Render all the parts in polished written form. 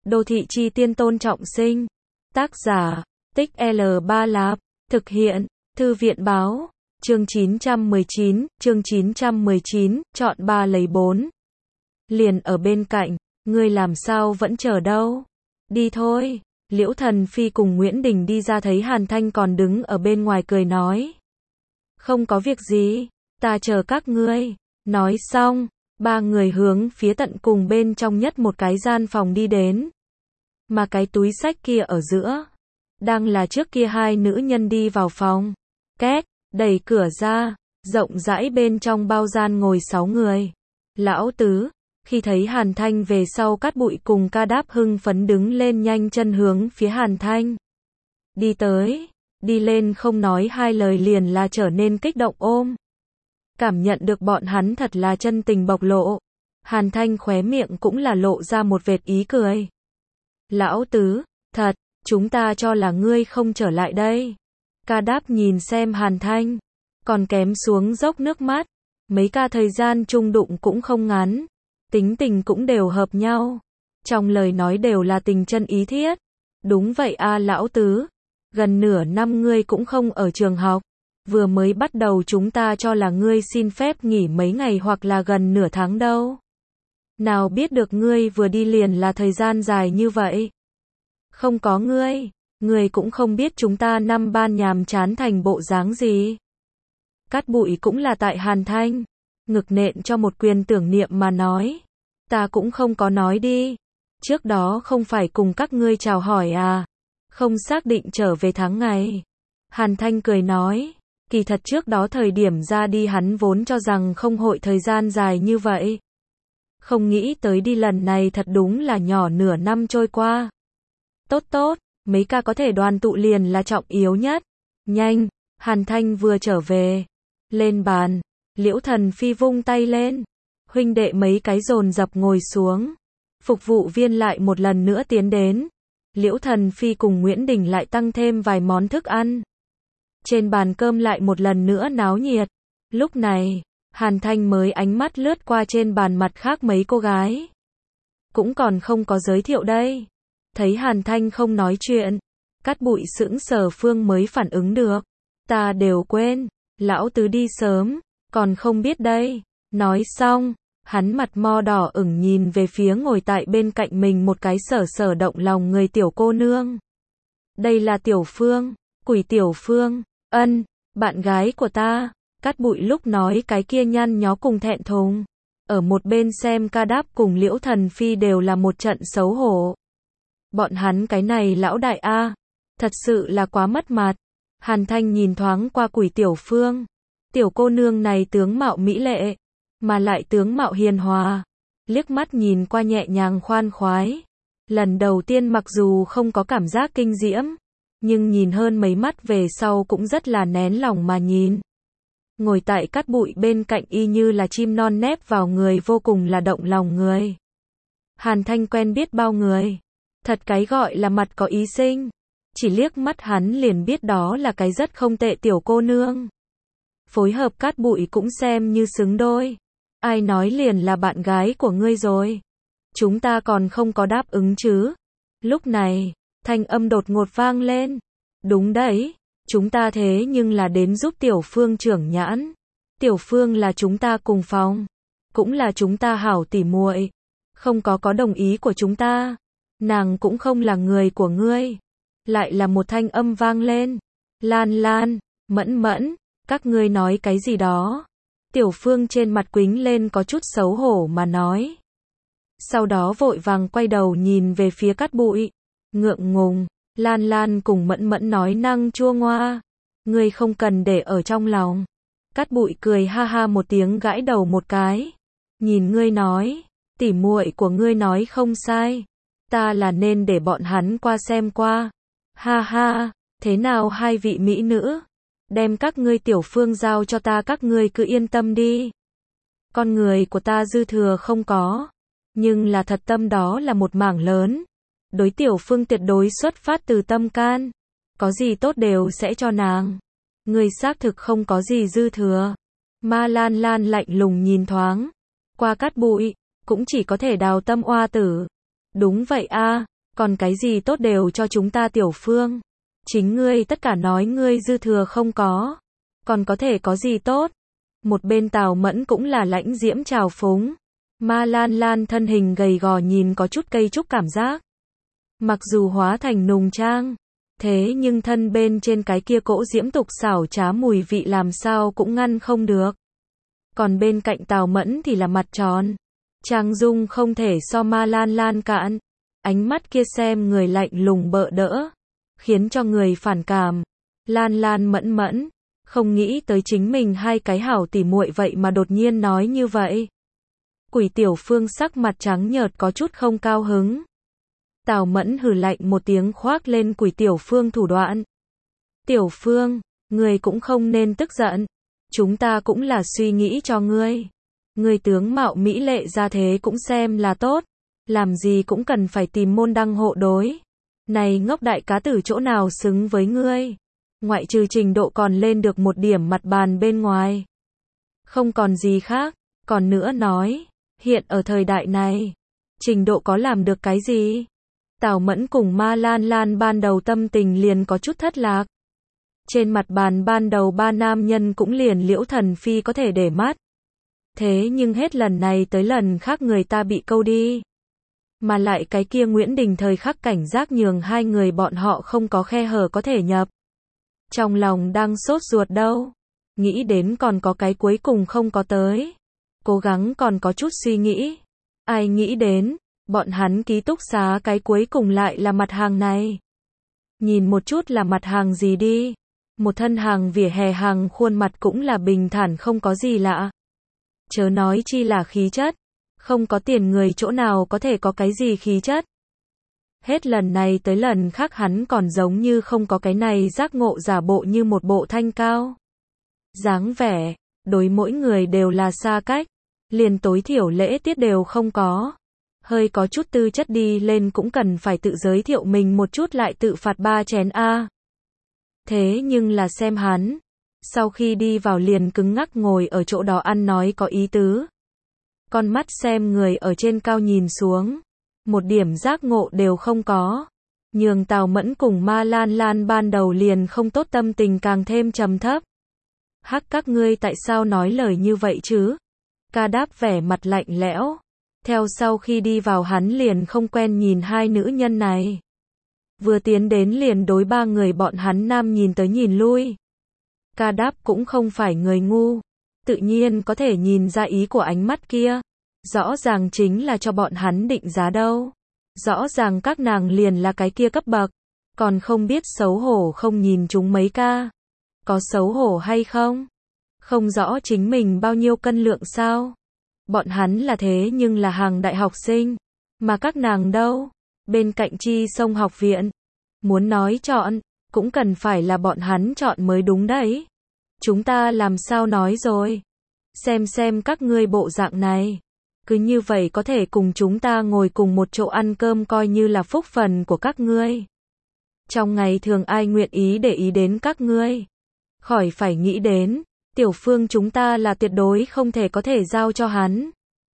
Đô thị chi tiên Tôn Trọng Sinh. Tác giả, Tích L3 Lạp. Thực hiện, Thư viện báo. Chương 919, chọn 3 lấy 4. Liền ở bên cạnh, ngươi làm sao vẫn chờ đâu? Đi thôi. Liễu Thần Phi cùng Nguyễn Đình đi ra thấy Hàn Thanh còn đứng ở bên ngoài cười nói. Không có việc gì, ta chờ các ngươi. Nói xong, ba người hướng phía tận cùng bên trong nhất một cái gian phòng đi đến. Mà cái túi xách kia ở giữa, đang là trước kia hai nữ nhân đi vào phòng. Két, đẩy cửa ra, rộng rãi bên trong bao gian ngồi 6 người. Lão Tứ, khi thấy Hàn Thanh về sau Cát Bụi cùng Ca Đáp hưng phấn đứng lên nhanh chân hướng phía Hàn Thanh. Đi tới, đi lên không nói hai lời liền là trở nên kích động ôm. Cảm nhận được bọn hắn thật là chân tình bộc lộ. Hàn Thanh khóe miệng cũng là lộ ra một vệt ý cười. Lão Tứ, thật, chúng ta cho là ngươi không trở lại đây. Ca Đáp nhìn xem Hàn Thanh, còn kém xuống dốc nước mắt. Mấy ca thời gian chung đụng cũng không ngắn, tính tình cũng đều hợp nhau. Trong lời nói đều là tình chân ý thiết. Đúng vậy a Lão Tứ, gần nửa năm ngươi cũng không ở trường học. Vừa mới bắt đầu chúng ta cho là ngươi xin phép nghỉ mấy ngày hoặc là gần nửa tháng đâu. Nào biết được ngươi vừa đi liền là thời gian dài như vậy. Không có ngươi cũng không biết chúng ta năm ban nhàm chán thành bộ dáng gì. Cát Bụi cũng là tại Hàn Thanh, ngực nện cho một quyền tưởng niệm mà nói. Ta cũng không có nói đi. Trước đó không phải cùng các ngươi chào hỏi à. Không xác định trở về tháng ngày. Hàn Thanh cười nói. Kỳ thật trước đó thời điểm ra đi hắn vốn cho rằng không hội thời gian dài như vậy. Không nghĩ tới đi lần này thật đúng là nhỏ nửa năm trôi qua. Tốt, mấy ca có thể đoàn tụ liền là trọng yếu nhất. Nhanh, Hàn Thanh vừa trở về. Lên bàn, Liễu Thần Phi vung tay lên. Huynh đệ mấy cái dồn dập ngồi xuống. Phục vụ viên lại một lần nữa tiến đến. Liễu Thần Phi cùng Nguyễn Đình lại tăng thêm vài món thức ăn. Trên bàn cơm lại một lần nữa náo nhiệt. Lúc này, Hàn Thanh mới ánh mắt lướt qua trên bàn mặt khác mấy cô gái. Cũng còn không có giới thiệu đây. Thấy Hàn Thanh không nói chuyện, Cát Bụi sững sờ Phương mới phản ứng được. Ta đều quên, Lão Tứ đi sớm, còn không biết đây. Nói xong, hắn mặt mo đỏ ửng nhìn về phía ngồi tại bên cạnh mình một cái sở động lòng người tiểu cô nương. Đây là Tiểu Phương, Quỷ Tiểu Phương, bạn gái của ta. Cát Bụi lúc nói cái kia nhăn nhó cùng thẹn thùng. Ở một bên xem Ca Đáp cùng Liễu Thần Phi đều là một trận xấu hổ. Bọn hắn cái này lão đại a, thật sự là quá mất mặt. Hàn Thanh nhìn thoáng qua Quỷ Tiểu Phương. Tiểu cô nương này tướng mạo mỹ lệ, mà lại tướng mạo hiền hòa. Liếc mắt nhìn qua nhẹ nhàng khoan khoái. Lần đầu tiên mặc dù không có cảm giác kinh diễm, nhưng nhìn hơn mấy mắt về sau cũng rất là nén lòng mà nhìn. Ngồi tại Cát Bụi bên cạnh y như là chim non nép vào người vô cùng là động lòng người. Hàn Thanh quen biết bao người. Thật cái gọi là mặt có ý sinh. Chỉ liếc mắt hắn liền biết đó là cái rất không tệ tiểu cô nương. Phối hợp Cát Bụi cũng xem như xứng đôi. Ai nói liền là bạn gái của ngươi rồi. Chúng ta còn không có đáp ứng chứ. Lúc này, thanh âm đột ngột vang lên. Đúng đấy, chúng ta thế nhưng là đến giúp Tiểu Phương trưởng nhãn. Tiểu Phương là chúng ta cùng phòng. Cũng là chúng ta hảo tỉ muội. Không có đồng ý của chúng ta. Nàng cũng không là người của ngươi. Lại là một thanh âm vang lên. Lan, Mẫn, các ngươi nói cái gì đó. Tiểu Phương trên mặt quĩnh lên có chút xấu hổ mà nói. Sau đó vội vàng quay đầu nhìn về phía Cát Bụi. Ngượng ngùng, Lan cùng Mẫn nói năng chua ngoa. Ngươi không cần để ở trong lòng. Cát Bụi cười ha ha một tiếng gãi đầu một cái. Nhìn ngươi nói, tỉ muội của ngươi nói không sai. Ta là nên để bọn hắn qua xem qua. Ha ha, thế nào hai vị mỹ nữ? Đem các ngươi Tiểu Phương giao cho ta, các ngươi cứ yên tâm đi. Con người của ta dư thừa không có. Nhưng là thật tâm đó là một mảng lớn. Đối Tiểu Phương tuyệt đối xuất phát từ tâm can. Có gì tốt đều sẽ cho nàng. Ngươi xác thực không có gì dư thừa. Ma Lan lạnh lùng nhìn thoáng qua Cát Bụi, cũng chỉ có thể đào tâm oa tử. Đúng vậy a, Còn cái gì tốt đều cho chúng ta Tiểu Phương. Chính ngươi tất cả nói ngươi dư thừa không có. Còn có thể có gì tốt? Một bên Tào Mẫn cũng là lãnh diễm trào phúng. Ma Lan Lan thân hình gầy gò nhìn có chút cây trúc cảm giác. Mặc dù hóa thành nùng trang, thế nhưng thân bên trên cái kia cỗ diễm tục xảo trá mùi vị làm sao cũng ngăn không được. Còn bên cạnh Tào Mẫn thì là mặt tròn. Trang dung không thể so Ma Lan Lan cạn. Ánh mắt kia xem người lạnh lùng bợ đỡ, khiến cho người phản cảm. Lan Lan Mẫn Mẫn, không nghĩ tới chính mình hai cái hảo tỉ muội vậy mà đột nhiên nói như vậy. Quỷ Tiểu Phương sắc mặt trắng nhợt có chút không cao hứng. Tào Mẫn hừ lạnh một tiếng khoác lên Quỷ Tiểu Phương thủ đoạn. Tiểu Phương, ngươi cũng không nên tức giận. Chúng ta cũng là suy nghĩ cho ngươi. Ngươi tướng mạo mỹ lệ ra thế cũng xem là tốt. Làm gì cũng cần phải tìm môn đăng hộ đối. Này ngốc đại cá tử chỗ nào xứng với ngươi. Ngoại trừ trình độ còn lên được một điểm mặt bàn bên ngoài. Không còn gì khác. Còn nữa nói, hiện ở thời đại này, trình độ có làm được cái gì? Tào Mẫn cùng Ma Lan Lan ban đầu tâm tình liền có chút thất lạc. Trên mặt bàn ban đầu ba nam nhân cũng liền Liễu Thần Phi có thể để mắt. Thế nhưng hết lần này tới lần khác người ta bị câu đi. Mà lại cái kia Nguyễn Đình thời khắc cảnh giác nhường hai người bọn họ không có khe hở có thể nhập. Trong lòng đang sốt ruột đâu. Nghĩ đến còn có cái cuối cùng không có tới. Cố gắng còn có chút suy nghĩ. Ai nghĩ đến, bọn hắn ký túc xá cái cuối cùng lại là mặt hàng này. Nhìn một chút là mặt hàng gì đi. Một thân hàng vỉa hè hàng khuôn mặt cũng là bình thản không có gì lạ. Chớ nói chi là khí chất. Không có tiền người chỗ nào có thể có cái gì khí chất. Hết lần này tới lần khác hắn còn giống như không có cái này giác ngộ giả bộ như một bộ thanh cao. Dáng vẻ, đối mỗi người đều là xa cách. Liền tối thiểu lễ tiết đều không có. Hơi có chút tư chất đi lên cũng cần phải tự giới thiệu mình một chút lại tự phạt 3 chén A. Thế nhưng là xem hắn. Sau khi đi vào liền cứng ngắc ngồi ở chỗ đó ăn nói có ý tứ. Con mắt xem người ở trên cao nhìn xuống. Một điểm giác ngộ đều không có. Nhường Tào Mẫn cùng Ma Lan Lan ban đầu liền không tốt tâm tình càng thêm trầm thấp. Hắc các ngươi tại sao nói lời như vậy chứ? Ca Đáp vẻ mặt lạnh lẽo. Theo sau khi đi vào hắn liền không quen nhìn hai nữ nhân này. Vừa tiến đến liền đối ba người bọn hắn nam nhìn tới nhìn lui. Ca Đáp cũng không phải người ngu. Tự nhiên có thể nhìn ra ý của ánh mắt kia. Rõ ràng chính là cho bọn hắn định giá đâu. Rõ ràng các nàng liền là cái kia cấp bậc. Còn không biết xấu hổ không nhìn chúng mấy ca. Có xấu hổ hay không? Không rõ chính mình bao nhiêu cân lượng sao? Bọn hắn là thế nhưng là hàng đại học sinh. Mà các nàng đâu? Bên cạnh Chi Sông học viện. Muốn nói chọn, cũng cần phải là bọn hắn chọn mới đúng đấy. Chúng ta làm sao nói rồi? Xem các ngươi bộ dạng này. Cứ như vậy có thể cùng chúng ta ngồi cùng một chỗ ăn cơm coi như là phúc phần của các ngươi. Trong ngày thường ai nguyện ý để ý đến các ngươi. Khỏi phải nghĩ đến, Tiểu Phương chúng ta là tuyệt đối không thể có thể giao cho hắn.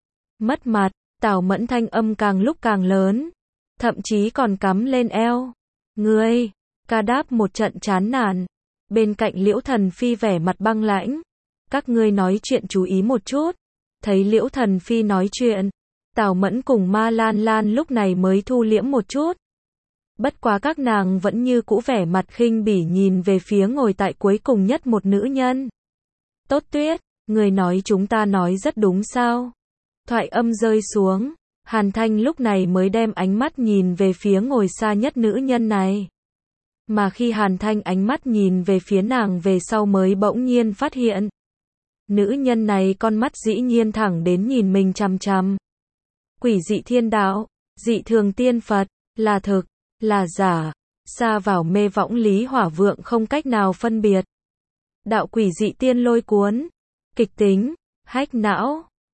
Mất mặt, Tào Mẫn thanh âm càng lúc càng lớn. Thậm chí còn cắm lên eo. Ngươi, Ca Đáp một trận chán nản. Bên cạnh Liễu Thần Phi vẻ mặt băng lãnh. Các ngươi nói chuyện chú ý một chút. Thấy Liễu Thần Phi nói chuyện, Tào Mẫn cùng Ma Lan Lan lúc này mới thu liễm một chút. Bất quá các nàng vẫn như cũ vẻ mặt khinh bỉ nhìn về phía ngồi tại cuối cùng nhất một nữ nhân. Tốt Tuyết, người nói chúng ta nói rất đúng sao? Thoại âm rơi xuống, Hàn Thanh lúc này mới đem ánh mắt nhìn về phía ngồi xa nhất nữ nhân này. Mà khi Hàn Thanh ánh mắt nhìn về phía nàng về sau mới bỗng nhiên phát hiện. Nữ nhân này con mắt dĩ nhiên thẳng đến nhìn mình chằm chằm. Quỷ dị thiên đạo, dị thường tiên Phật, là thực, là giả, xa vào mê võng lý hỏa vượng không cách nào phân biệt. Đạo quỷ dị tiên lôi cuốn, kịch tính, hách não.